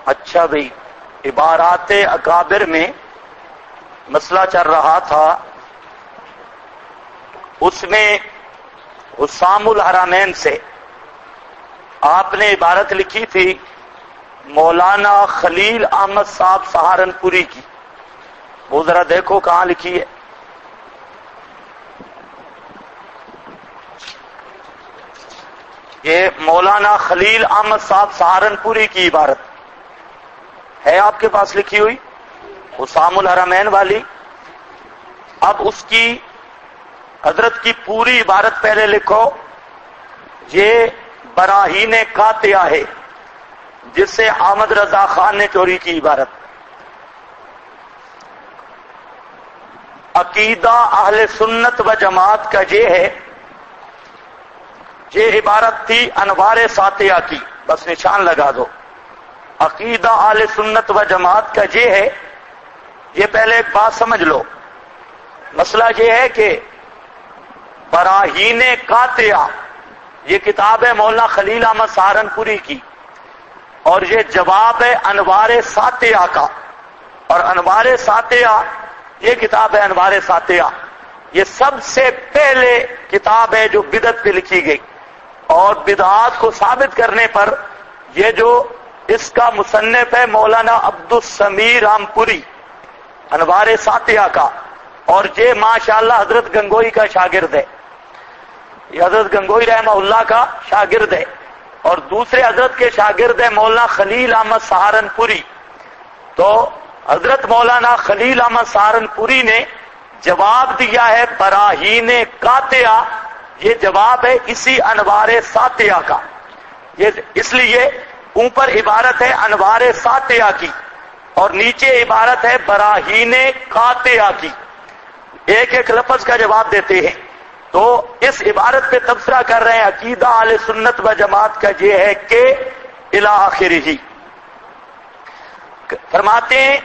اچھا بھئی، عبارات اکابر میں مسئلہ چل رہا تھا، اس میں حسام الحرمین سے آپ نے عبارت لکھی تھی مولانا خلیل احمد صاحب سہارنپوری کی، وہ ذرا دیکھو کہاں لکھی ہے۔ یہ مولانا خلیل احمد صاحب سہارنپوری کی عبارت ہے آپ کے پاس لکھی ہوئی، حسام الحرمین والی۔ اب اس کی حضرت کی پوری عبارت پہلے لکھو۔ یہ براہین قاطعہ ہے جس سے احمد رضا خان نے چوری کی عبارت۔ عقیدہ اہل سنت و جماعت کا یہ ہے، یہ عبارت تھی انوار ساتیہ کی، بس نشان لگا دو۔ عقیدہ اہل سنت و جماعت کا یہ ہے، یہ پہلے ایک بات سمجھ لو۔ مسئلہ یہ ہے کہ براہین قاطعہ یہ کتاب ہے مولانا خلیل احمد سہارنپوری کی، اور یہ جواب ہے انوار ساتیہ کا، اور انوار ساتیہ یہ کتاب ہے انوار ساتیہ، یہ سب سے پہلے کتاب ہے جو بدعت پہ لکھی گئی، اور بدعات کو ثابت کرنے پر یہ جو اس کا مصنف ہے مولانا عبدالسمیع رامپوری انوار ساتیہ کا، اور یہ ماشاءاللہ حضرت گنگوئی کا شاگرد ہے، یہ حضرت گنگوئی رحمہ اللہ کا شاگرد ہے، اور دوسرے حضرت کے شاگرد ہے مولانا خلیل احمد سہارنپوری۔ تو حضرت مولانا خلیل احمد سہارنپوری نے جواب دیا ہے براہین قاطعہ، یہ جواب ہے اسی انوار ساتیہ کا، یہ اس لیے اوپر عبارت ہے انوار ساتیہ کی اور نیچے عبارت ہے براہین قاطعہ کی، ایک ایک لفظ کا جواب دیتے ہیں۔ تو اس عبارت پہ تبصرہ کر رہے ہیں عقیدہ اہل سنت و جماعت کا یہ ہے کہ الی آخرہ، فرماتے ہیں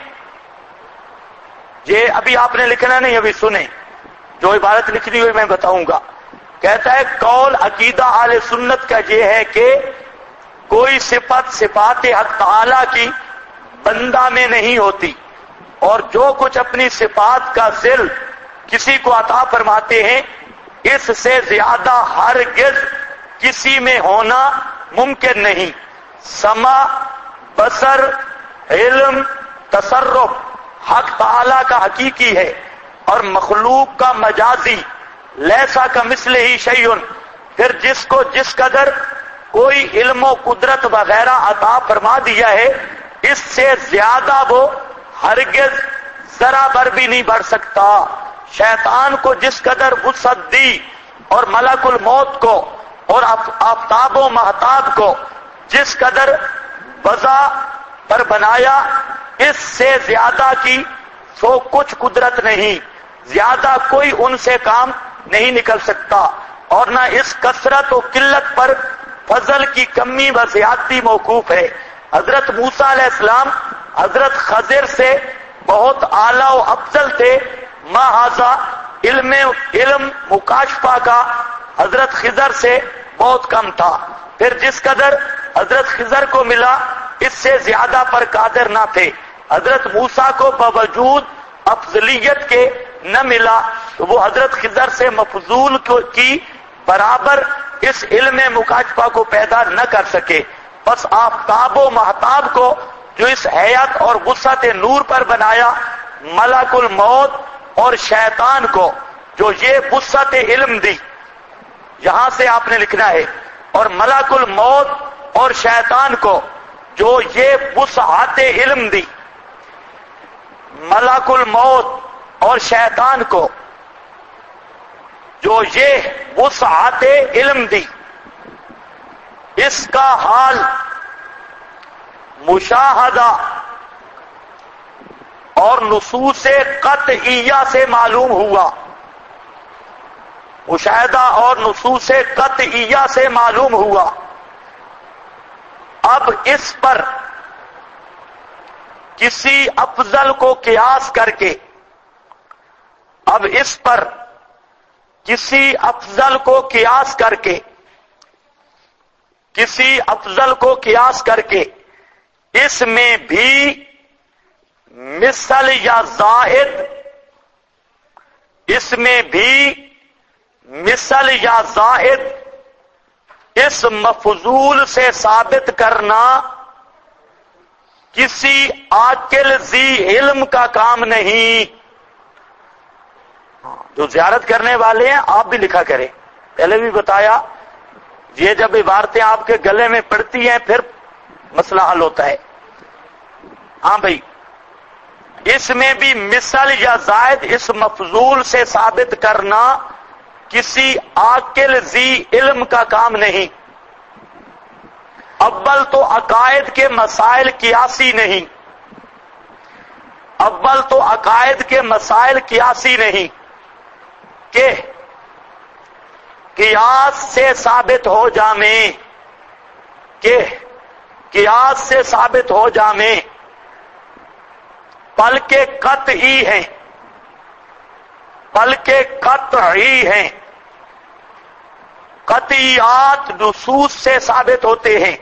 یہ ابھی آپ نے لکھنا نہیں، ابھی سنیں جو عبارت لکھنی ہوئی میں بتاؤں گا۔ کہتا ہے قول عقیدہ اہل سنت کا یہ ہے کہ کوئی صفت صفات حق تعالی کی بندہ میں نہیں ہوتی، اور جو کچھ اپنی صفات کا ذل کسی کو عطا فرماتے ہیں اس سے زیادہ ہرگز کسی میں ہونا ممکن نہیں۔ سمع، بصر، علم، تصرف حق تعالی کا حقیقی ہے، اور مخلوق کا مجازی، لیسا کا مثل ہی شیئن، پھر جس کو جس قدر کوئی علم و قدرت وغیرہ عطا فرما دیا ہے اس سے زیادہ وہ ہرگز ذرا بر بھی نہیں بڑھ سکتا۔ شیطان کو جس قدر وسعت دی اور ملک الموت کو اور آفتاب و مہتاب کو جس قدر وضع پر بنایا اس سے زیادہ کی سو کچھ قدرت نہیں، زیادہ کوئی ان سے کام نہیں نکل سکتا، اور نہ اس کثرت و قلت پر فضل کی کمی و زیادتی موقوف ہے۔ حضرت موسیٰ علیہ السلام حضرت خضر سے بہت اعلیٰ و افضل تھے، ماہذا علم مکاشفہ کا حضرت خضر سے بہت کم تھا، پھر جس قدر حضرت خضر کو ملا اس سے زیادہ پر قادر نہ تھے۔ حضرت موسیٰ کو باوجود افضلیت کے نہ ملا تو وہ حضرت خضر سے مفضول کی برابر اس علم مکاشفہ کو پیدا نہ کر سکے۔ بس آفتاب و مہتاب کو جو اس حیات اور وسعت نور پر بنایا، ملک الموت اور شیطان کو جو یہ وسعت علم دی، یہاں سے آپ نے لکھنا ہے، اور ملک الموت اور شیطان کو جو یہ وسعت علم دی، ملک الموت اور شیطان کو جو یہ وسعت علم دی، اس کا حال مشاہدہ اور نصوص قطعیہ سے معلوم ہوا، مشاہدہ اور نصوص قطعیہ سے معلوم ہوا۔ اب اس پر کسی افضل کو قیاس کر کے، اب اس پر کسی افضل کو قیاس کر کے، کسی افضل کو قیاس کر کے اس میں بھی مثل یا زائد، اس میں بھی مثل یا زائد اس مفضول سے ثابت کرنا کسی عاقل ذی علم کا کام نہیں۔ جو زیارت کرنے والے ہیں آپ بھی لکھا کریں، پہلے بھی بتایا، یہ جب عبارتیں آپ کے گلے میں پڑتی ہیں پھر مسئلہ حل ہوتا ہے۔ ہاں بھائی، اس میں بھی مثل یا زائد اس مفضول سے ثابت کرنا کسی عاقل ذی علم کا کام نہیں۔ اول تو عقائد کے مسائل قیاسی نہیں، اول تو عقائد کے مسائل قیاسی نہیں کہ قیاس سے ثابت ہو جامے، کہ قیاس سے ثابت ہو جامے، بلکہ قطعی ہیں، بلکہ قطعی ہیں۔ قطعیات نصوص سے ثابت ہوتے ہیں،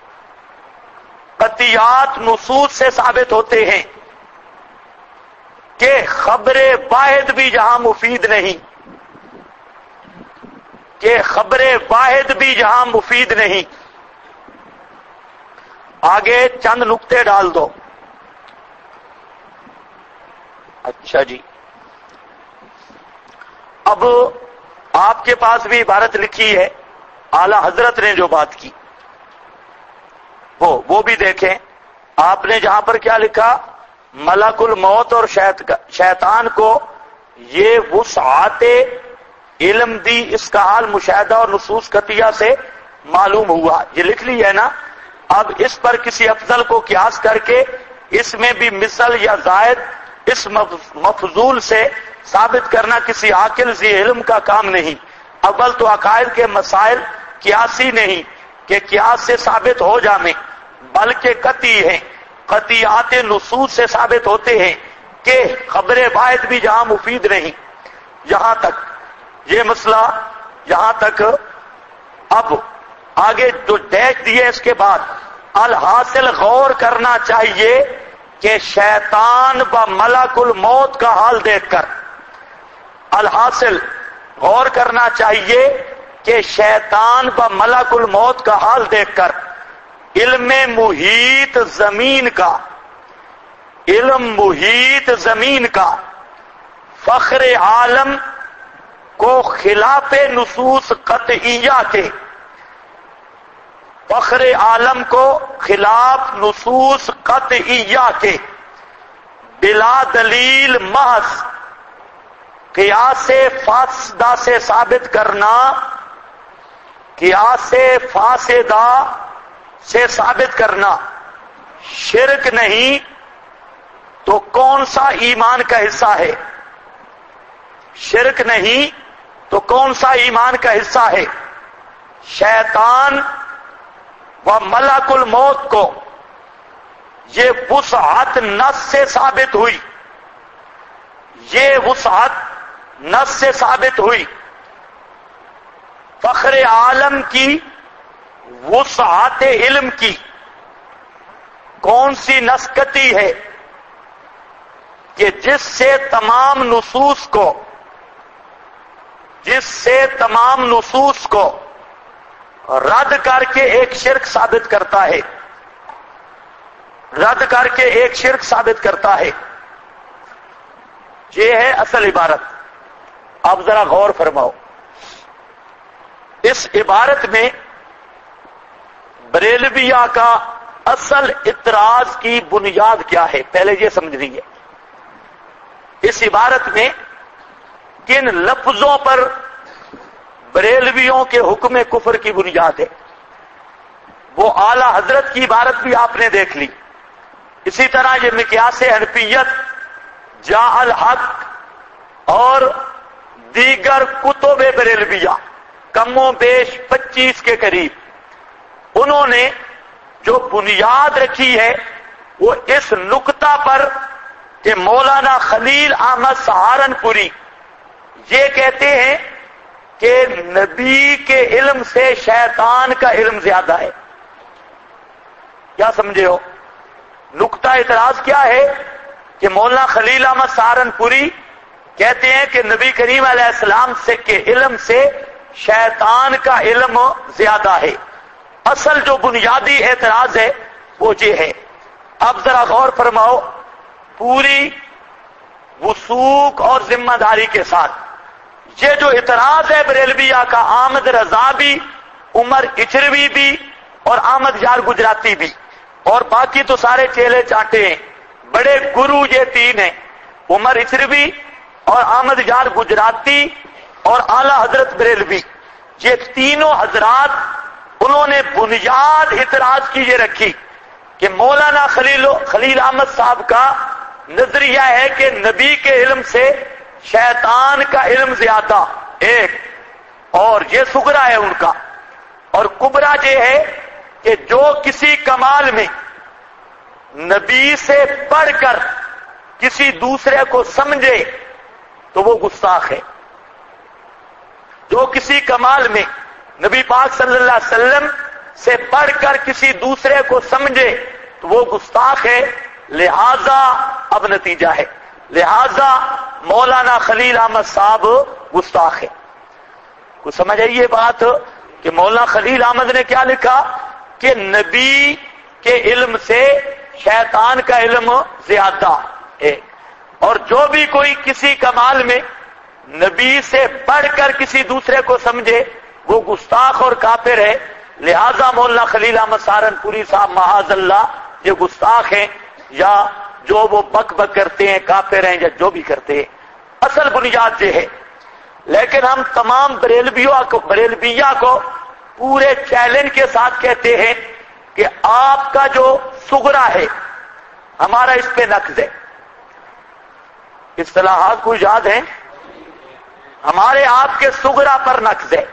قطعیات نصوص سے ثابت ہوتے ہیں کہ خبر واحد بھی جہاں مفید نہیں، کہ خبر واحد بھی جہاں مفید نہیں۔ آگے چند نقطے ڈال دو۔ اچھا جی، اب آپ کے پاس بھی عبارت لکھی ہے، اعلی حضرت نے جو بات کی وہ بھی دیکھیں۔ آپ نے جہاں پر کیا لکھا، ملک الموت اور شیطان کو یہ وسعت علم دی، اس کا حال مشاہدہ اور نصوص قطعیہ سے معلوم ہوا، یہ لکھ لی ہے نا۔ اب اس پر کسی افضل کو قیاس کر کے اس میں بھی مثل یا زائد اس مفضول سے ثابت کرنا کسی عاقل ذی علم کا کام نہیں۔ اول تو عقائد کے مسائل قیاسی نہیں کہ قیاس سے ثابت ہو جامے، بلکہ قطعی ہیں، قطعیات نصوص سے ثابت ہوتے ہیں کہ خبر واحد بھی جہاں مفید نہیں۔ یہاں تک یہ مسئلہ، یہاں تک۔ اب آگے جو ڈیش دیے اس کے بعد، الحاصل غور کرنا چاہیے کہ شیطان و ملک الموت کا حال دیکھ کر، الحاصل غور کرنا چاہیے کہ شیطان و ملک الموت کا حال دیکھ کر علم محیط زمین کا، علم محیط زمین کا فخر عالم کو خلاف نصوص قطعیہ کے، فخر عالم کو خلاف نصوص قطعیہ کے بلا دلیل محض قیاس فاسدہ سے ثابت کرنا، قیاس فاسدہ سے ثابت کرنا شرک نہیں تو کون سا ایمان کا حصہ ہے؟ شرک نہیں تو کون سا ایمان کا حصہ ہے؟ شیطان و ملک الموت کو یہ وسعت نص سے ثابت ہوئی، یہ وسعت نص سے ثابت ہوئی۔ فخر عالم کی وسعت علم کی کون سی نسکتی ہے کہ جس سے تمام نصوص کو، جس سے تمام نصوص کو رد کر کے ایک شرک ثابت کرتا ہے، رد کر کے ایک شرک ثابت کرتا ہے۔ یہ ہے اصل عبارت۔ اب ذرا غور فرماؤ، اس عبارت میں بریلویہ کا اصل اعتراض کی بنیاد کیا ہے، پہلے یہ سمجھنی ہے۔ اس عبارت میں کن لفظوں پر بریلویوں کے حکم کفر کی بنیاد ہے؟ وہ اعلی حضرت کی عبارت بھی آپ نے دیکھ لی، اسی طرح یہ مقیاس حنفیت، جاء الحق اور دیگر کتب بریلویہ کم و بیش 25 کے قریب، انہوں نے جو بنیاد رکھی ہے وہ اس نقطہ پر کہ مولانا خلیل احمد سہارنپوری یہ کہتے ہیں کہ نبی کے علم سے شیطان کا علم زیادہ ہے۔ کیا سمجھے ہو؟ نقطہ اعتراض کیا ہے کہ مولانا خلیل احمد سہارنپوری کہتے ہیں کہ نبی کریم علیہ السلام سے کے علم سے شیطان کا علم زیادہ ہے. اصل جو بنیادی اعتراض ہے وہ یہ ہے. اب ذرا غور فرماؤ پوری وثوق اور ذمہ داری کے ساتھ. یہ جو اعتراض ہے بریلویہ کا، احمد رضا بھی، عمر اچروی بھی اور احمد یار گجراتی بھی، اور باقی تو سارے چیلے چانٹے ہیں، بڑے گرو یہ تین ہیں، عمر اچروی اور احمد یار گجراتی اور اعلی حضرت بریلوی. یہ تینوں حضرات انہوں نے بنیاد اعتراض کی یہ رکھی کہ مولانا خلیل احمد صاحب کا نظریہ ہے کہ نبی کے علم سے شیطان کا علم زیادہ ایک، اور یہ صغرا ہے ان کا، اور کبرا یہ ہے کہ جو کسی کمال میں نبی سے پڑھ کر کسی دوسرے کو سمجھے تو وہ گستاخ ہے. جو کسی کمال میں نبی پاک صلی اللہ علیہ وسلم سے پڑھ کر کسی دوسرے کو سمجھے تو وہ گستاخ ہے. لہذا اب نتیجہ ہے، لہذا مولانا خلیل احمد صاحب گستاخ ہے. کچھ سمجھ آئیے بات کہ مولانا خلیل احمد نے کیا لکھا کہ نبی کے علم سے شیطان کا علم زیادہ ہے، اور جو بھی کوئی کسی کمال میں نبی سے پڑھ کر کسی دوسرے کو سمجھے وہ گستاخ اور کافر ہے. لہذا مولانا خلیل احمد سہارنپوری صاحب معاذ اللہ یہ گستاخ ہیں، یا جو وہ بک بک کرتے ہیں کافر ہیں، یا جو بھی کرتے ہیں. اصل بنیاد یہ ہے. لیکن ہم تمام بریلویہ کو پورے چیلنج کے ساتھ کہتے ہیں کہ آپ کا جو صغرا ہے ہمارا اس پہ نقض ہے. اصطلاحات کو یاد ہے، ہمارے آپ کے صغرا پر نقض ہے،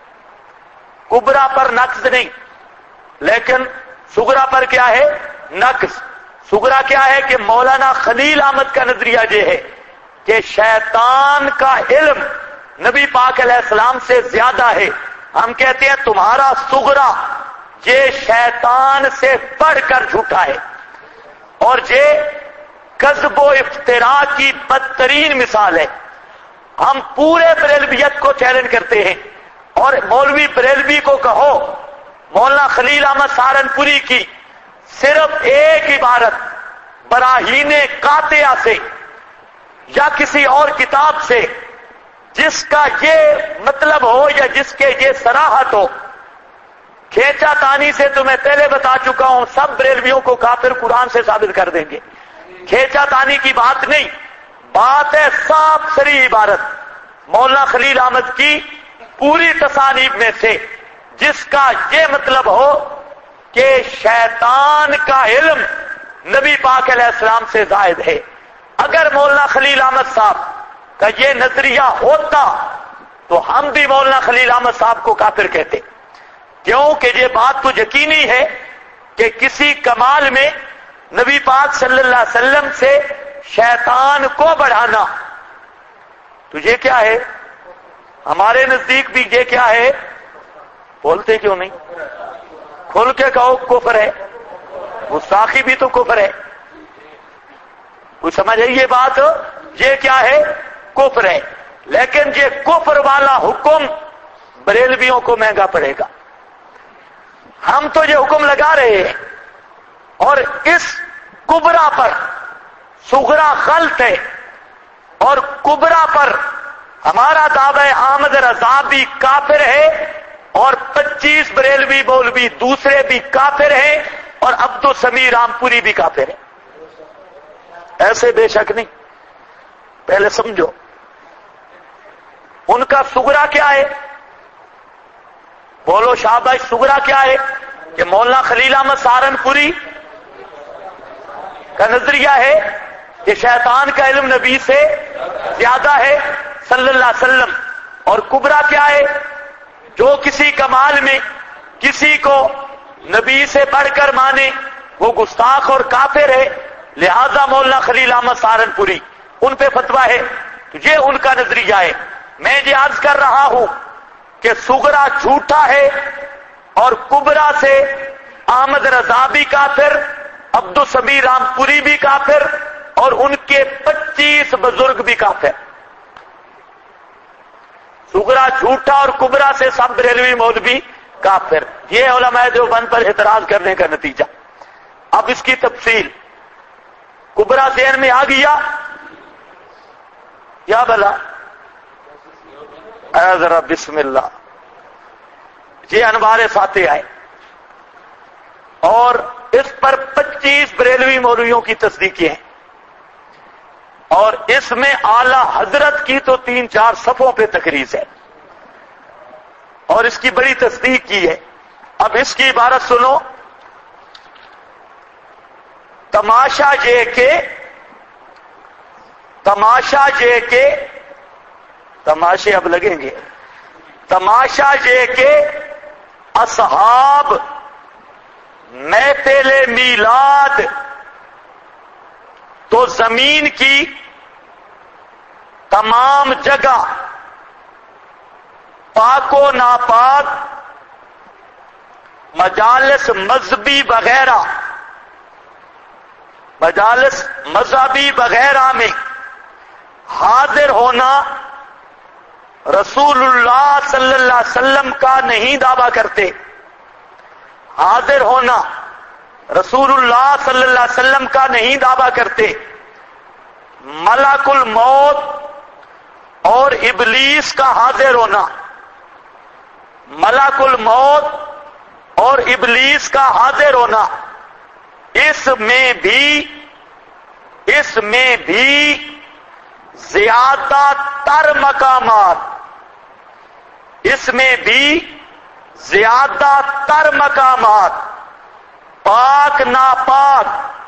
کبرا پر نقض نہیں. لیکن صغرا پر کیا ہے؟ نقض. صغرا کیا ہے کہ مولانا خلیل احمد کا نظریہ یہ ہے کہ شیطان کا علم نبی پاک علیہ السلام سے زیادہ ہے. ہم کہتے ہیں تمہارا صغرا یہ شیطان سے پڑھ کر جھوٹا ہے، اور یہ کذب و افتراء کی بدترین مثال ہے. ہم پورے بریلویت کو چیلنج کرتے ہیں، اور مولوی بریلوی کو کہو مولانا خلیل احمد سہارنپوری کی صرف ایک عبارت براہین قاطعہ سے یا کسی اور کتاب سے جس کا یہ مطلب ہو یا جس کے یہ صراحت ہو. کھینچا تانی سے تو میں پہلے بتا چکا ہوں سب بریلویوں کو کافر قرآن سے ثابت کر دیں گے. کھینچا تانی کی بات نہیں، بات ہے صاف صریح عبارت مولانا خلیل احمد کی پوری تصانیف میں سے جس کا یہ مطلب ہو کہ شیطان کا علم نبی پاک علیہ السلام سے زائد ہے. اگر مولانا خلیل احمد صاحب کا یہ نظریہ ہوتا تو ہم بھی مولانا خلیل احمد صاحب کو کافر کہتے، کیونکہ یہ بات تو یقینی ہے کہ کسی کمال میں نبی پاک صلی اللہ علیہ وسلم سے شیطان کو بڑھانا تو یہ کیا ہے؟ ہمارے نزدیک بھی یہ کیا ہے؟ بولتے کیوں نہیں؟ کھل کے کہو کفر ہے. گستاخی بھی تو کفر ہے. کچھ سمجھ آئی یہ بات؟ یہ کیا ہے؟ کفر ہے. لیکن یہ کفر والا حکم بریلویوں کو مہنگا پڑے گا. ہم تو یہ حکم لگا رہے ہیں، اور اس کبرا پر صغرا غلط ہے، اور کبرا پر ہمارا دعوی احمد رضا بھی کافر ہے، اور 25 بریلوی مولوی دوسرے بھی کافر ہیں، اور عبدالسمیع رامپوری بھی کافر ہیں. ایسے بے شک نہیں. پہلے سمجھو ان کا صغرا کیا ہے. بولو شاباش، صغرا کیا ہے؟ کہ مولانا خلیل احمد سہارنپوری کا نظریہ ہے کہ شیطان کا علم نبی سے زیادہ ہے صلی اللہ علیہ وسلم. اور کبرا کیا ہے؟ جو کسی کمال میں کسی کو نبی سے بڑھ کر مانے وہ گستاخ اور کافر ہے. لہذا مولانا خلیل احمد سہارنپوری ان پہ فتویٰ ہے. یہ ان کا نظریہ ہے. میں یہ عرض کر رہا ہوں کہ صغرا جھوٹا ہے، اور کبرا سے احمد رضا بھی کافر، عبدالسمیع رامپوری بھی کافر اور ان کے 25 بزرگ بھی کافر. صغرا جھوٹا اور کبرا سے سب بریلوی مولوی کافر. یہ علماء دیوبند پر اعتراض کرنے کا نتیجہ. اب اس کی تفصیل کبرا ذہن میں آ گیا یا بلا؟ ذرا بسم اللہ. یہ انوار فاتح آئے اور اس پر 25 بریلوی مولویوں کی تصدیقیں ہیں اور اس میں اعلی حضرت کی تو 3-4 صفوں پہ تقریر ہے اور اس کی بڑی تصدیق کی ہے. اب اس کی عبارت سنو. تماشا یہ کہ تماشے اب لگیں گے. تماشا یہ کہ اصحاب محفل میلاد تو زمین کی تمام جگہ پاک و ناپاک مجالس مذہبی وغیرہ میں حاضر ہونا رسول اللہ صلی اللہ علیہ وسلم کا نہیں دعویٰ کرتے. حاضر ہونا رسول اللہ صلی اللہ علیہ وسلم کا نہیں دعویٰ کرتے. ملک الموت اور ابلیس کا حاضر ہونا. ملک الموت اور ابلیس کا حاضر ہونا اس میں بھی زیادہ تر مقامات پاک ناپاک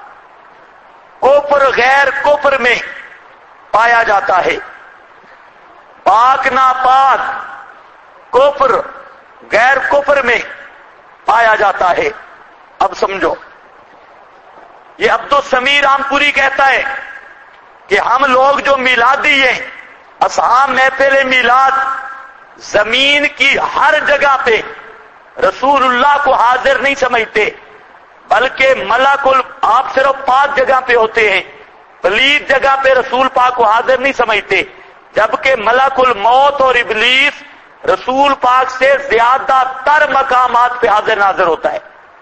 کفر غیر کفر میں پایا جاتا ہے. پاک ناپاک کفر غیر کفر میں پایا جاتا ہے. اب سمجھو. یہ عبدالسمیع رامپوری کہتا ہے کہ ہم لوگ جو میلادی ہیں اصحاب محفل میلاد زمین کی ہر جگہ پہ رسول اللہ کو حاضر نہیں سمجھتے بلکہ آپ صرف پاک جگہ پہ ہوتے ہیں. پلید جگہ پہ رسول پاک کو حاضر نہیں سمجھتے جبکہ ملک الموت اور ابلیس رسول پاک سے زیادہ تر مقامات پہ حاضر ناظر ہوتا ہے.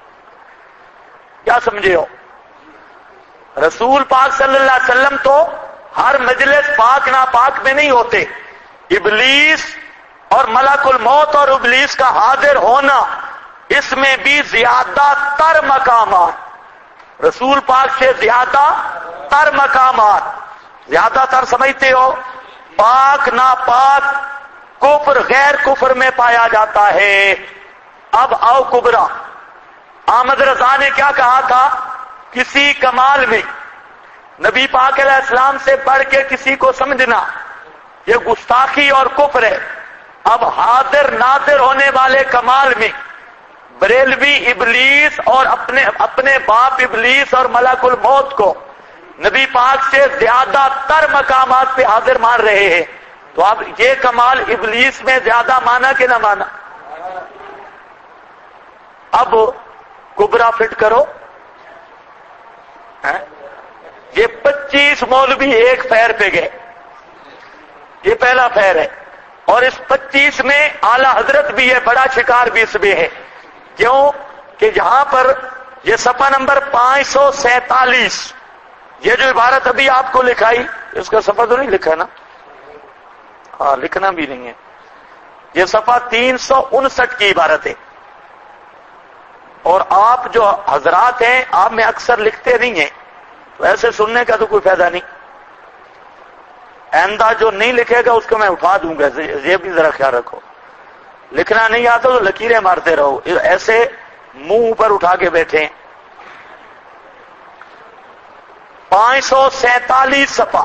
کیا سمجھے ہو؟ رسول پاک صلی اللہ علیہ وسلم تو ہر مجلس پاک ناپاک میں نہیں ہوتے. ابلیس اور ملک الموت اور ابلیس کا حاضر ہونا اس میں بھی زیادہ تر مقامات رسول پاک سے زیادہ تر مقامات. زیادہ تر سمجھتے ہو؟ پاک ناپاک کفر غیر کفر میں پایا جاتا ہے. اب آؤ کبرا. احمد رضا نے کیا کہا تھا؟ کسی کمال میں نبی پاک علیہ السلام سے بڑھ کے کسی کو سمجھنا یہ گستاخی اور کفر ہے. اب حاضر ناظر ہونے والے کمال میں بریلوی ابلیس اور اپنے باپ ابلیس اور ملک الموت کو نبی پاک سے زیادہ تر مقامات پہ حاضر مان رہے ہیں. تو اب یہ کمال ابلیس میں زیادہ مانا کہ نہ مانا؟ اب کبرا فٹ کرو. یہ 25 مولوی ایک فیر پہ گئے. یہ پہلا فیر ہے اور اس 25 میں اعلی حضرت بھی ہے. بڑا شکار بھی اس میں ہے. کیوں کہ یہاں پر یہ صفحہ نمبر 547 یہ جو عبارت ابھی آپ کو لکھائی اس کا صفحہ تو نہیں لکھا نا؟ ہاں لکھنا بھی نہیں ہے. یہ صفحہ 359 کی عبارت ہے اور آپ جو حضرات ہیں آپ میں اکثر لکھتے نہیں ہیں تو ایسے سننے کا تو کوئی فائدہ نہیں. آئندہ جو نہیں لکھے گا اس کو میں اٹھا دوں گا. یہ بھی ذرا خیال رکھو. لکھنا نہیں آتا تو لکیریں مارتے رہو. ایسے منہ پر اٹھا کے بیٹھے. 547 صفحہ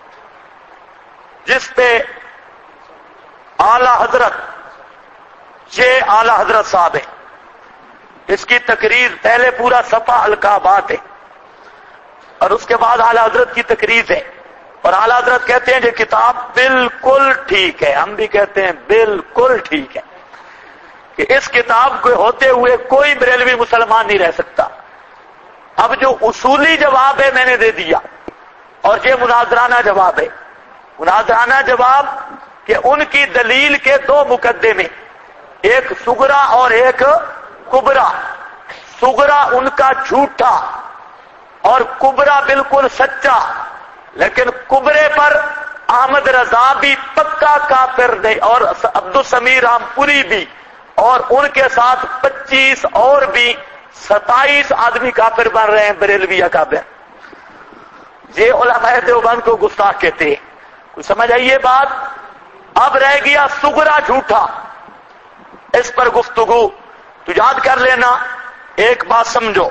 جس پہ اعلی حضرت یہ اعلی حضرت صاحب ہیں. اس کی تقریر پہلے پورا صفحہ القابات ہے اور اس کے بعد اعلی حضرت کی تقریر ہے. اور اعلی حضرت کہتے ہیں یہ کتاب بالکل ٹھیک ہے. ہم بھی کہتے ہیں بالکل ٹھیک ہے کہ اس کتاب کو ہوتے ہوئے کوئی بریلوی مسلمان نہیں رہ سکتا. اب جو اصولی جواب ہے میں نے دے دیا، اور یہ مناظرانہ جواب ہے۔ مناظرانہ جواب کہ ان کی دلیل کے دو مقدمے، ایک صغرا اور ایک کبرا۔ صغرا ان کا جھوٹا اور کبرا بالکل سچا، لیکن کبرے پر احمد رضا بھی پکا کافر نہیں، اور عبدالسمیع رامپوری بھی، اور ان کے ساتھ 25 اور بھی 27 آدمی کافر بن رہے ہیں، بریلوی اکابر۔ یہ علماء دیوبند کو گستاخ کہتے ہیں۔ کوئی سمجھ آئیے بات؟ اب رہ گیا صغرا جھوٹا، اس پر گفتگو تو یاد کر لینا۔ ایک بات سمجھو،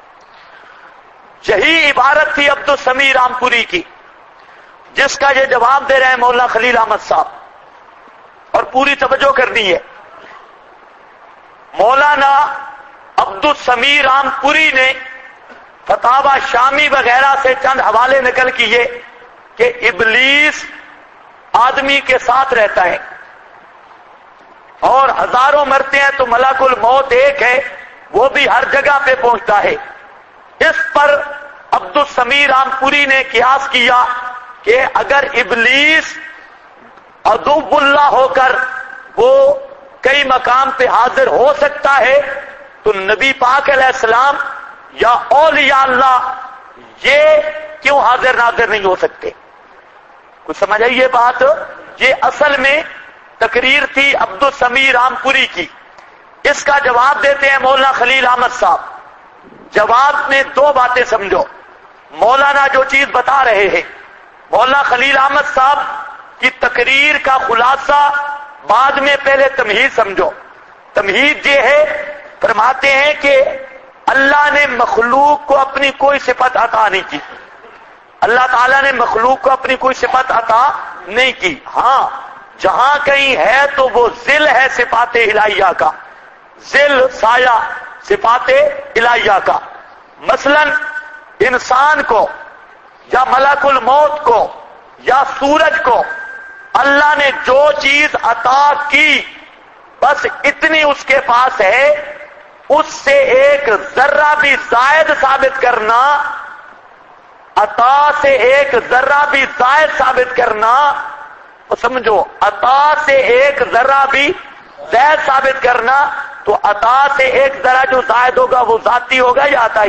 یہی عبارت تھی عبدالسمیع رامپوری کی، جس کا یہ جواب دے رہے ہیں مولانا خلیل احمد صاحب، اور پوری توجہ کرنی ہے۔ مولانا عبدالسمیع رامپوری نے فتاوی شامی وغیرہ سے چند حوالے نقل کیے کہ ابلیس آدمی کے ساتھ رہتا ہے اور ہزاروں مرتے ہیں تو ملک الموت ایک ہے، وہ بھی ہر جگہ پہ پہنچتا ہے۔ اس پر عبدالسمیع رامپوری نے قیاس کیا کہ اگر ابلیس عدو اللہ ہو کر وہ کئی مقام پہ حاضر ہو سکتا ہے تو نبی پاک علیہ السلام یا اولیاء اللہ یہ کیوں حاضر ناظر نہیں ہو سکتے؟ کچھ سمجھ آئی یہ بات؟ یہ اصل میں تقریر تھی عبدالسمیع رامپوری کی۔ اس کا جواب دیتے ہیں مولانا خلیل احمد صاحب۔ جواب میں دو باتیں سمجھو۔ مولانا جو چیز بتا رہے ہیں، مولانا خلیل احمد صاحب کی تقریر کا خلاصہ بعد میں پہلے تمہید سمجھو۔ تمہید یہ ہے، فرماتے ہیں کہ اللہ نے مخلوق کو اپنی کوئی صفت عطا نہیں کی۔ اللہ تعالیٰ نے مخلوق کو اپنی کوئی صفت عطا نہیں کی۔ ہاں جہاں کہیں ہے تو وہ ذل ہے صفات الہیہ کا، ذل سایہ صفات الہیہ کا۔ مثلا انسان کو یا ملک الموت کو یا سورج کو اللہ نے جو چیز عطا کی بس اتنی اس کے پاس ہے، اس سے ایک ذرہ بھی زائد ثابت کرنا، عطا سے ایک ذرہ بھی زائد ثابت کرنا، سمجھو عطا سے ایک ذرہ بھی زائد ثابت کرنا، تو عطا سے ایک ذرہ جو زائد ہوگا وہ ذاتی ہوگا یا عطائی؟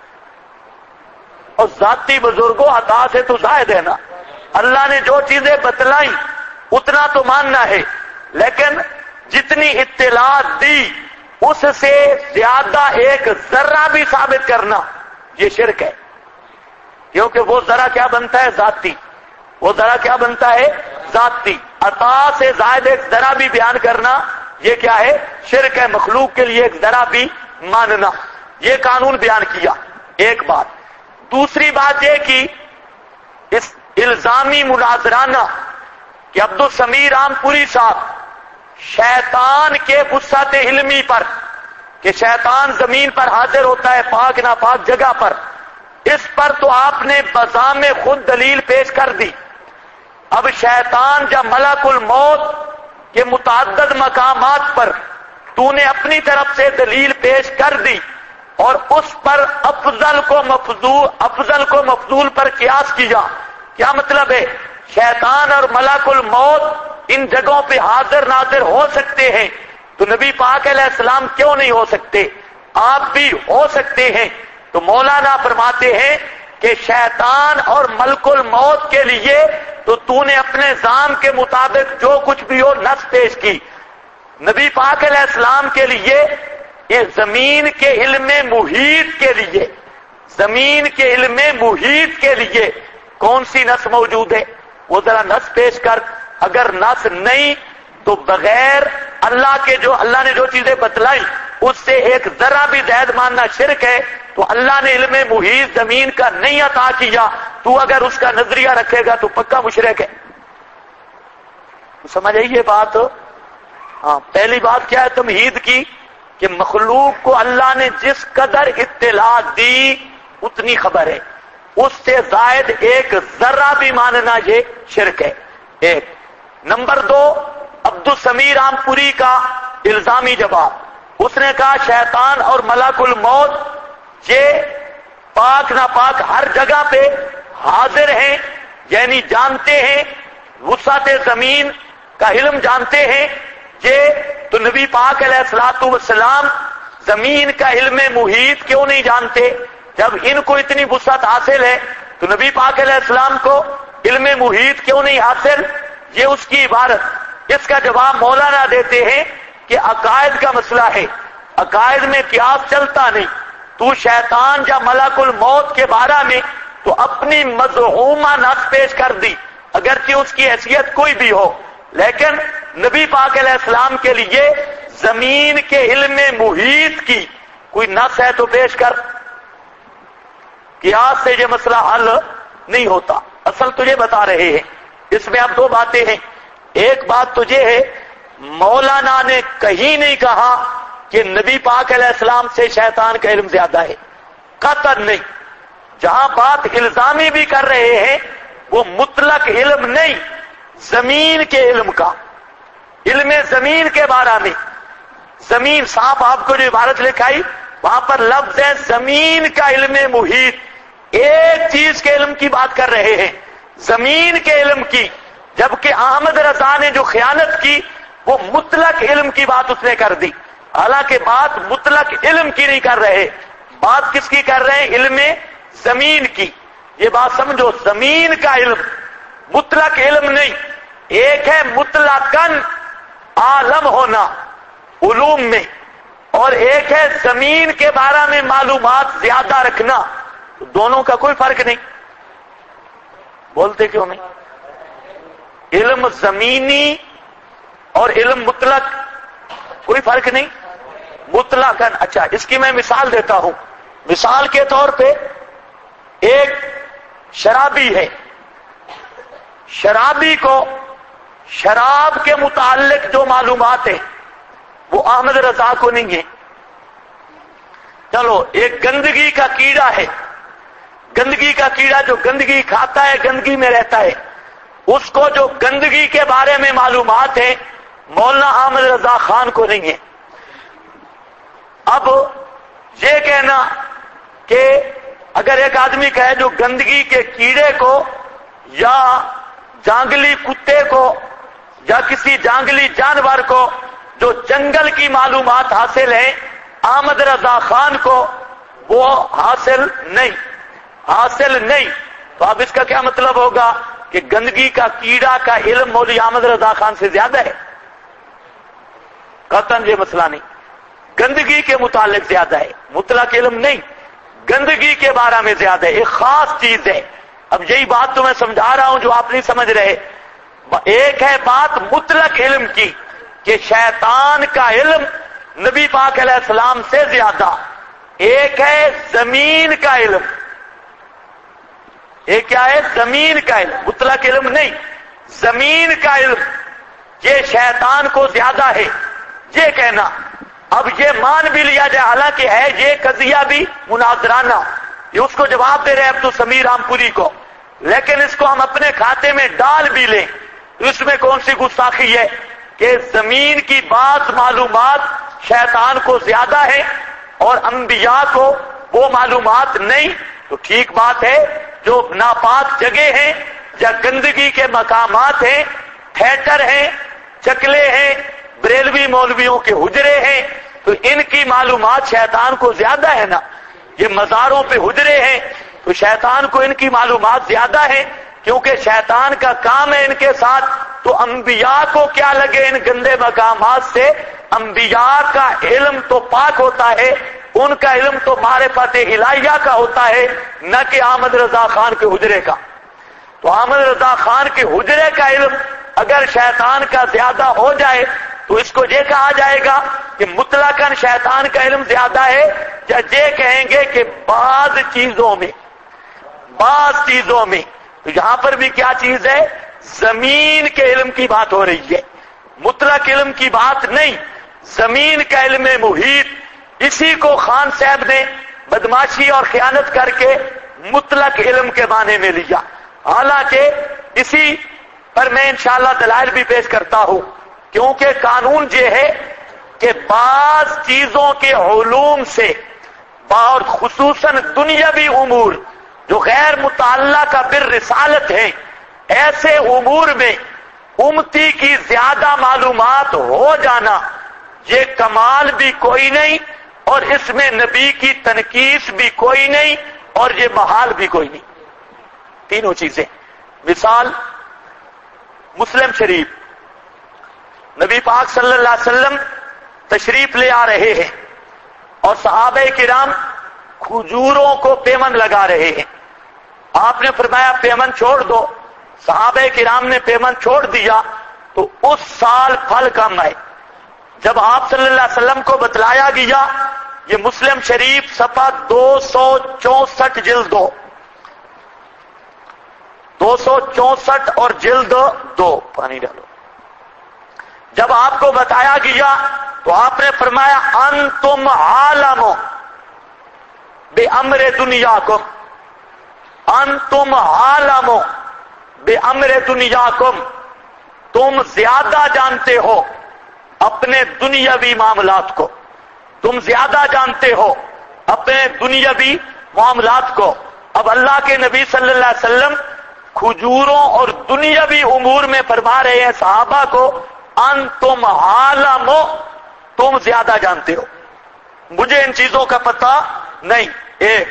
اور ذاتی بزرگوں عطا سے تو زائد ہے نا۔ اللہ نے جو چیزیں بتلائیں اتنا تو ماننا ہے، لیکن جتنی اطلاع دی اس سے زیادہ ایک ذرہ بھی ثابت کرنا یہ شرک ہے، کیونکہ وہ ذرہ کیا بنتا ہے؟ ذاتی۔ وہ ذرہ کیا بنتا ہے؟ ذاتی۔ عطا سے زائد ایک ذرہ بھی بیان کرنا یہ کیا ہے؟ شرک ہے۔ مخلوق کے لیے ایک ذرہ بھی ماننا، یہ قانون بیان کیا۔ ایک بات۔ دوسری بات یہ کہ اس الزامی مناظرانہ کہ عبدالسمیع رامپوری صاحب شیطان کے وسعت علمی پر، کہ شیطان زمین پر حاضر ہوتا ہے پاک ناپاک جگہ پر، اس پر تو آپ نے بذام خود دلیل پیش کر دی۔ اب شیطان جب ملک الموت کے متعدد مقامات پر تو نے اپنی طرف سے دلیل پیش کر دی اور اس پر افضل کو مفضول پر قیاس کیا، کیا مطلب ہے؟ شیطان اور ملک الموت ان جگہوں پہ حاضر ناظر ہو سکتے ہیں تو نبی پاک علیہ السلام کیوں نہیں ہو سکتے؟ آپ بھی ہو سکتے ہیں۔ تو مولانا فرماتے ہیں کہ شیطان اور ملک الموت کے لیے تو نے اپنے ذام کے مطابق جو کچھ بھی ہو نص پیش کی۔ نبی پاک علیہ السلام کے لیے یہ زمین کے علم محیط کے لیے، زمین کے علم محیط کے لیے کون سی نص موجود ہے؟ وہ ذرا نص پیش کر۔ اگر نص نہیں تو بغیر اللہ کے جو اللہ نے جو چیزیں بتلائی اس سے ایک ذرہ بھی زائد ماننا شرک ہے۔ تو اللہ نے علم محیط زمین کا نہیں عطا کیا، تو اگر اس کا نظریہ رکھے گا تو پکا مشرک ہے۔ سمجھ آئی یہ بات؟ ہاں، پہلی بات کیا ہے تمہید کی؟ کہ مخلوق کو اللہ نے جس قدر اطلاع دی اتنی خبر ہے، اس سے زائد ایک ذرہ بھی ماننا یہ شرک ہے۔ ایک نمبر دو، عبدالسمیع رامپوری کا الزامی جواب۔ اس نے کہا شیطان اور ملک الموت یہ پاک ناپاک ہر جگہ پہ حاضر ہیں، یعنی جانتے ہیں، وسعت زمین کا علم جانتے ہیں یہ تو نبی پاک علیہ الصلوۃ والسلام زمین کا علم محیط کیوں نہیں جانتے؟ جب ان کو اتنی وسعت حاصل ہے تو نبی پاک علیہ السلام کو علم محیط کیوں نہیں حاصل؟ یہ اس کی عبارت۔ اس کا جواب مولانا دیتے ہیں کہ عقائد کا مسئلہ ہے، عقائد میں قیاس چلتا نہیں۔ تو شیطان یا ملک الموت کے بارے میں تو اپنی مزعومہ نص پیش کر دی، اگرچہ اس کی حیثیت کوئی بھی ہو، لیکن نبی پاک علیہ السلام کے لیے زمین کے علم محیط کی کوئی نص ہے تو پیش کر۔ قیاس سے یہ مسئلہ حل نہیں ہوتا۔ اصل تجھے بتا رہے ہیں، اس میں اب دو باتیں ہیں۔ ایک بات تو یہ ہے مولانا نے کہیں نہیں کہا کہ نبی پاک علیہ السلام سے شیطان کا علم زیادہ ہے، قطعاً نہیں۔ جہاں بات الزامی بھی کر رہے ہیں وہ مطلق علم نہیں، زمین کے علم کا، علم زمین کے بارے میں۔ زمین صاحب آپ کو جو عبارت لکھائی وہاں پر لفظ ہے زمین کا علم محیط، ایک چیز کے علم کی بات کر رہے ہیں، زمین کے علم کی، جبکہ احمد رضا نے جو خیانت کی وہ مطلق علم کی بات اس نے کر دی۔ حالانکہ بات مطلق علم کی نہیں کر رہے، بات کس کی کر رہے ہیں؟ علم زمین کی۔ یہ بات سمجھو، زمین کا علم مطلق علم نہیں، ایک ہے مطلقاً عالم ہونا علوم میں، اور ایک ہے زمین کے بارے میں معلومات زیادہ رکھنا۔ دونوں کا کوئی فرق نہیں۔ بولتے کیوں نہیں؟ علم زمینی اور علم مطلق کوئی فرق نہیں، مطلقاً۔ اچھا، اس کی میں مثال دیتا ہوں۔ مثال کے طور پہ ایک شرابی ہے، شرابی کو شراب کے متعلق جو معلومات ہیں وہ احمد رضا کو نہیں ہے۔ چلو، ایک گندگی کا کیڑا ہے، گندگی کا کیڑا جو گندگی کھاتا ہے، گندگی میں رہتا ہے، اس کو جو گندگی کے بارے میں معلومات ہیں مولانا احمد رضا خان کو نہیں ہے۔ اب یہ کہنا کہ اگر ایک آدمی کہے جو گندگی کے کیڑے کو یا جانگلی کتے کو یا کسی جانگلی جانور کو جو جنگل کی معلومات حاصل ہیں احمد رضا خان کو وہ حاصل نہیں، تو اب اس کا کیا مطلب ہوگا کہ گندگی کا کیڑا کا علم مولوی احمد رضا خان سے زیادہ ہے؟ قطعاً یہ مسئلہ نہیں، گندگی کے متعلق زیادہ ہے، مطلق علم نہیں، گندگی کے بارے میں زیادہ ہے، ایک خاص چیز ہے۔ اب یہی بات تو میں سمجھا رہا ہوں جو آپ نہیں سمجھ رہے۔ ایک ہے بات مطلق علم کی کہ شیطان کا علم نبی پاک علیہ السلام سے زیادہ، ایک ہے زمین کا علم، ایک کیا ہے؟ زمین کا علم، مطلق علم نہیں، زمین کا علم یہ شیطان کو زیادہ ہے، یہ کہنا۔ اب یہ مان بھی لیا جائے، حالانکہ ہے یہ قضیہ بھی مناظرانہ، یہ اس کو جواب دے رہے عبد السمیع رامپوری کو، لیکن اس کو ہم اپنے کھاتے میں ڈال بھی لیں تو اس میں کون سی گستاخی ہے کہ زمین کی بعض معلومات شیطان کو زیادہ ہے اور انبیاء کو وہ معلومات نہیں؟ تو ٹھیک بات ہے، جو ناپاک جگہ ہیں یا گندگی کے مقامات ہیں، تھیٹر ہیں، چکلے ہیں، بریلوی مولویوں کے حجرے ہیں، تو ان کی معلومات شیطان کو زیادہ ہے نا۔ یہ مزاروں پہ حجرے ہیں تو شیطان کو ان کی معلومات زیادہ ہے، کیونکہ شیطان کا کام ہے ان کے ساتھ۔ تو انبیاء کو کیا لگے ان گندے مقامات سے؟ انبیاء کا علم تو پاک ہوتا ہے، ان کا علم تو معرفت الہیہ کا ہوتا ہے، نہ کہ احمد رضا خان کے حجرے کا۔ تو احمد رضا خان کے حجرے کا علم اگر شیطان کا زیادہ ہو جائے تو اس کو یہ کہا جائے گا کہ مطلقاً شیطان کا علم زیادہ ہے، یا یہ کہیں گے کہ بعض چیزوں میں تو یہاں پر بھی کیا چیز ہے؟ زمین کے علم کی بات ہو رہی ہے، مطلق علم کی بات نہیں، زمین کا علم محیط۔ اسی کو خان صاحب نے بدماشی اور خیانت کر کے مطلق علم کے معنی میں لیا، حالانکہ اسی پر میں انشاءاللہ دلائل بھی پیش کرتا ہوں، کیونکہ قانون یہ ہے کہ بعض چیزوں کے علوم سے اور خصوصاً دنیاوی امور جو غیر متعلقہ بالرسالت ہیں، ایسے امور میں امتی کی زیادہ معلومات ہو جانا یہ کمال بھی کوئی نہیں، اور اس میں نبی کی تنقیص بھی کوئی نہیں، اور یہ محال بھی کوئی نہیں۔ تینوں چیزیں۔ مثال مسلم شریف، نبی پاک صلی اللہ علیہ وسلم تشریف لے آ رہے ہیں اور صحابہ کرام کھجوروں کو پیمن لگا رہے ہیں۔ آپ نے فرمایا پیمن چھوڑ دو، صحابہ کرام نے پیمن چھوڑ دیا تو اس سال پھل کم آئے۔ جب آپ صلی اللہ علیہ وسلم کو بتلایا گیا، یہ مسلم شریف صفحہ 264 جلد 264 اور جلد 2، پانی ڈالو۔ جب آپ کو بتایا گیا تو آپ نے فرمایا انتم عالم بے امر دنیاکم، انتم عالم بے امر دنیاکم، تم زیادہ جانتے ہو اپنے دنیاوی معاملات کو، تم زیادہ جانتے ہو اپنے دنیاوی معاملات کو۔ اب اللہ کے نبی صلی اللہ علیہ وسلم کھجوروں اور دنیاوی امور میں فرما رہے ہیں صحابہ کو انتم عالم، تم زیادہ جانتے ہو، مجھے ان چیزوں کا پتہ نہیں۔ ایک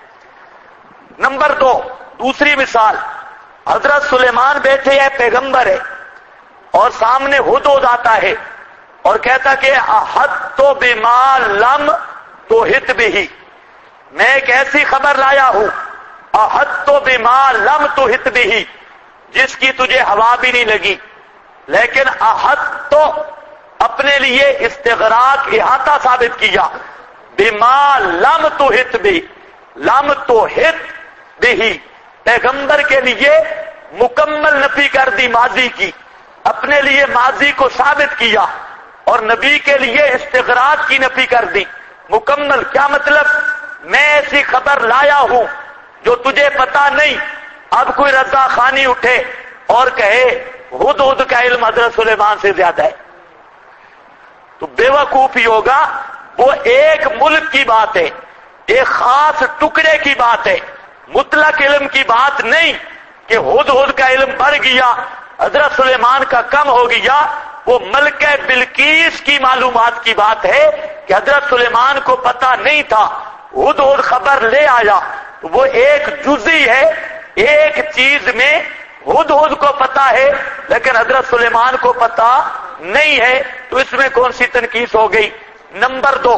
نمبر 2، دوسری مثال، حضرت سلیمان بیٹھے ہیں، پیغمبر ہے، اور سامنے ہدہد آتا ہے اور کہتا کہ احط بما لم تحط بہ، میں ایک ایسی خبر لایا ہوں، احط بما لم تحط بہ، جس کی تجھے ہوا بھی نہیں لگی، لیکن احط تو اپنے لیے استغراق احاطہ ثابت کیا، بما لم تحط بہ، لم تحط بہ، پیغمبر کے لیے مکمل نفی کر دی ماضی کی، اپنے لیے ماضی کو ثابت کیا، اور نبی کے لیے استغراق کی نفی کر دی مکمل۔ کیا مطلب؟ میں ایسی خبر لایا ہوں جو تجھے پتا نہیں۔ اب کوئی رضا خانی اٹھے اور کہے ہدہد کا علم حضرت سلیمان سے زیادہ ہے تو بے وقوفی ہوگا۔ وہ ایک ملک کی بات ہے، ایک خاص ٹکڑے کی بات ہے، مطلق علم کی بات نہیں کہ ہدہد کا علم بڑھ گیا حضرت سلیمان کا کم ہو گیا۔ وہ ملکہ بلقیس کی معلومات کی بات ہے کہ حضرت سلیمان کو پتہ نہیں تھا، ہدہد خبر لے آیا، وہ ایک جزئی ہے، ایک چیز میں ہدہد کو پتہ ہے لیکن حضرت سلیمان کو پتہ نہیں ہے، تو اس میں کون سی تنقیص ہو گئی؟ نمبر 2،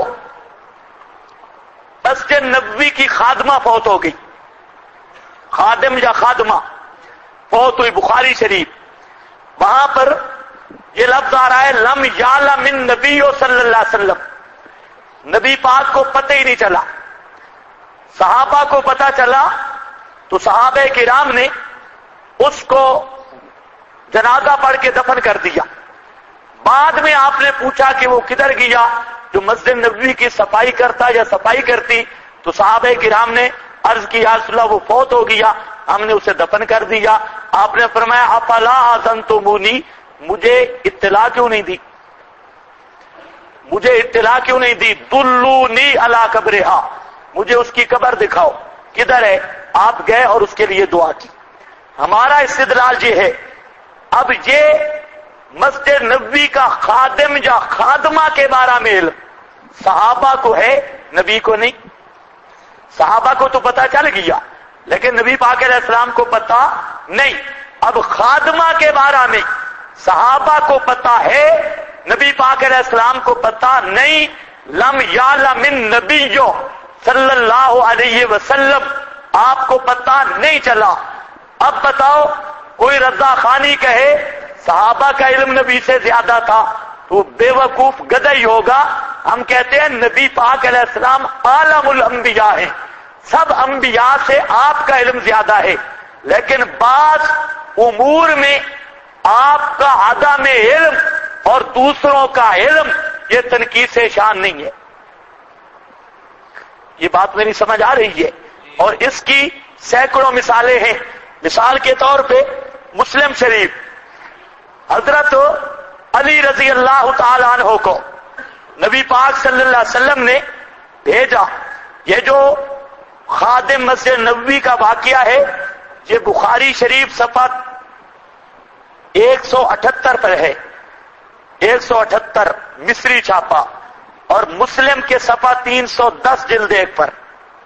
مسجد نبوی کی خادمہ فوت ہو گئی، خادم یا خادمہ فوت ہوئی، بخاری شریف، وہاں پر یہ لفظ آ رہا ہے لم یعلم النبی صلی اللہ علیہ وسلم، نبی پاک کو پتہ ہی نہیں چلا، صحابہ کو پتہ چلا تو صحابہ کرام نے اس کو جنازہ پڑھ کے دفن کر دیا۔ بعد میں آپ نے پوچھا کہ وہ کدھر گیا جو مسجد نبوی کی صفائی کرتا یا صفائی کرتی، تو صحابہ کرام نے عرض کی یا رسول اللہ وہ فوت ہو گیا، ہم نے اسے دفن کر دیا۔ آپ نے فرمایا افلا اذنتمونی، مجھے اطلاع کیوں نہیں دی، مجھے اطلاع کیوں نہیں دی، دلونی علی قبرہا، مجھے اس کی قبر دکھاؤ کدھر ہے۔ آپ گئے اور اس کے لیے دعا کی۔ ہمارا استدلال یہ ہے، اب یہ مسجد نبوی کا خادم یا خادمہ کے بارے میں علم صحابہ کو ہے، نبی کو نہیں۔ صحابہ کو تو پتہ چل گیا لیکن نبی پاک علیہ السلام کو پتہ نہیں۔ اب خادمہ کے بارے میں صحابہ کو پتہ ہے، نبی پاک علیہ السلام کو پتہ نہیں۔ لم یعلم النبی صلی اللہ علیہ وسلم، آپ کو پتہ نہیں چلا۔ اب بتاؤ کوئی رضا خانی کہے صحابہ کا علم نبی سے زیادہ تھا تو بے وقوف گدھئی ہوگا۔ ہم کہتے ہیں نبی پاک علیہ السلام عالم الانبیاء ہیں، سب انبیاء سے آپ کا علم زیادہ ہے، لیکن بعض امور میں آپ کا عدم علم اور دوسروں کا علم یہ تنقیص شان نہیں ہے۔ یہ بات میری سمجھ آ رہی ہے؟ اور اس کی سینکڑوں مثالیں ہیں۔ مثال کے طور پہ مسلم شریف، حضرت علی رضی اللہ تعالی عنہ کو نبی پاک صلی اللہ علیہ وسلم نے بھیجا یہ جو خادم مسجد نبوی کا واقعہ ہے یہ بخاری شریف صفحہ 178 پر ہے، 178 مصری چھاپا، اور مسلم کے صفحہ 310 جلد 1 پر۔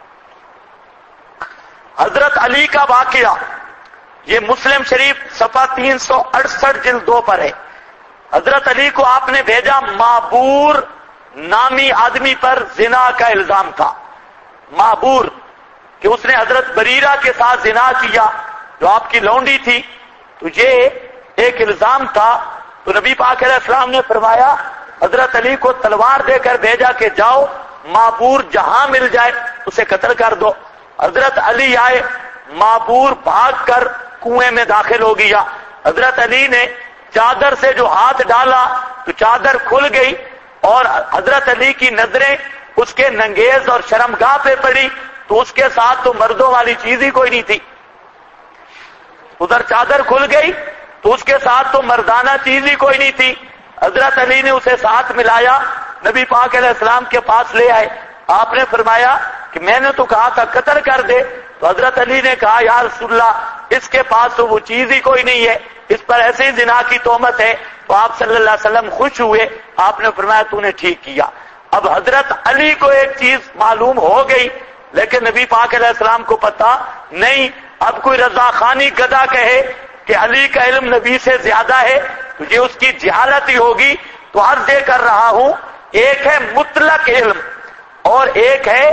حضرت علی کا واقعہ یہ مسلم شریف صفحہ 368 جلد 2 پر ہے۔ حضرت علی کو آپ نے بھیجا، معبور نامی آدمی پر زنا کا الزام تھا، معبور، کہ اس نے حضرت بریرہ کے ساتھ زنا کیا جو آپ کی لونڈی تھی، تو یہ ایک الزام تھا۔ تو نبی پاک علیہ السلام نے فرمایا حضرت علی کو تلوار دے کر بھیجا کہ جاؤ معبور جہاں مل جائے اسے قتل کر دو۔ حضرت علی آئے، معبور بھاگ کر کنویں میں داخل ہو گیا۔ حضرت علی نے چادر سے جو ہاتھ ڈالا تو چادر کھل گئی، اور حضرت علی کی نظریں اس کے ننگیز اور شرمگاہ پہ پڑی، تو اس کے ساتھ تو مردوں والی چیز ہی کوئی نہیں تھی۔ ادھر چادر کھل گئی تو اس کے ساتھ تو مردانہ چیز ہی کوئی نہیں تھی۔ حضرت علی نے اسے ساتھ ملایا، نبی پاک علیہ السلام کے پاس لے آئے۔ آپ نے فرمایا کہ میں نے تو کہا تھا قتل کر دے، تو حضرت علی نے کہا یا رسول اللہ اس کے پاس تو وہ چیز ہی کوئی نہیں ہے، اس پر ایسے ہی زنا کی تہمت ہے۔ تو آپ صلی اللہ علیہ وسلم خوش ہوئے، آپ نے فرمایا تو نے ٹھیک کیا۔ اب حضرت علی کو ایک چیز معلوم ہو گئی، لیکن نبی پاک علیہ السلام کو پتا نہیں۔ اب کوئی رضا خانی گدا کہے کہ علی کا علم نبی سے زیادہ ہے تو یہ اس کی جہالت ہی ہوگی۔ تو عرض یہ کر رہا ہوں، ایک ہے مطلق علم اور ایک ہے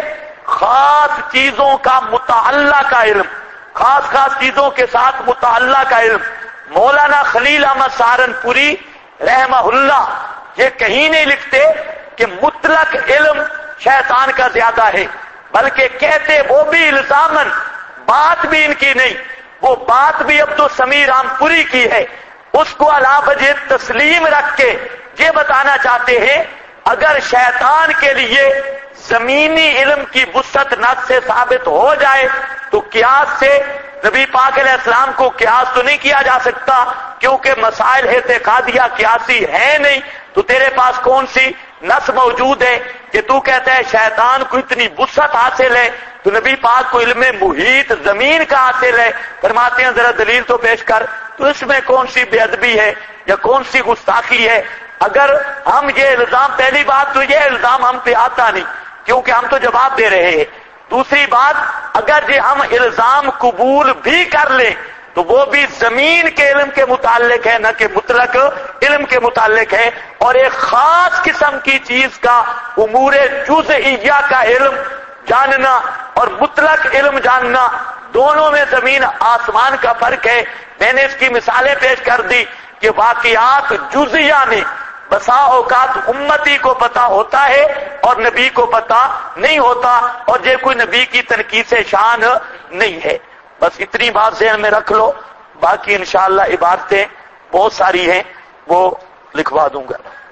خاص چیزوں کا متعلق کا علم، خاص خاص چیزوں کے ساتھ متعلق کا علم۔ مولانا خلیل احمد سہارنپوری رحمہ اللہ یہ کہیں نہیں لکھتے کہ مطلق علم شیطان کا زیادہ ہے، بلکہ کہتے وہ بھی الزامن، بات بھی ان کی نہیں، وہ بات بھی عبد السمیع رامپوری کی ہے، اس کو علا وجہ تسلیم رکھ کے یہ بتانا چاہتے ہیں اگر شیطان کے لیے زمینی علم کی وسعت نص سے ثابت ہو جائے تو قیاس سے نبی پاک علیہ السلام کو قیاس تو نہیں کیا جا سکتا، کیونکہ مسائل اعتقادیہ قیاسی ہے نہیں۔ تو تیرے پاس کون سی نص موجود ہے کہ تو کہتا ہے شیطان کو اتنی وسعت حاصل ہے تو نبی پاک کو علم محیط زمین کا حاصل ہے؟ فرماتے ہیں ذرا دلیل تو پیش کر، تو اس میں کون سی بے ادبی ہے یا کون سی گستاخی ہے؟ اگر ہم یہ الزام، پہلی بات تو یہ الزام ہم پہ آتا نہیں کیونکہ ہم تو جواب دے رہے ہیں۔ دوسری بات، اگر یہ ہم الزام قبول بھی کر لیں تو وہ بھی زمین کے علم کے متعلق ہے، نہ کہ مطلق علم کے متعلق ہے، اور ایک خاص قسم کی چیز کا امور جزئیہ کا علم جاننا اور مطلق علم جاننا، دونوں میں زمین آسمان کا فرق ہے۔ میں نے اس کی مثالیں پیش کر دی کہ واقعات جزئیہ میں بسا اوقات امتی کو پتا ہوتا ہے اور نبی کو پتا نہیں ہوتا، اور یہ کوئی نبی کی تنقیص شان نہیں ہے۔ بس اتنی بات ذہن میں رکھ لو، باقی انشاءاللہ عبارتیں بہت ساری ہیں وہ لکھوا دوں گا۔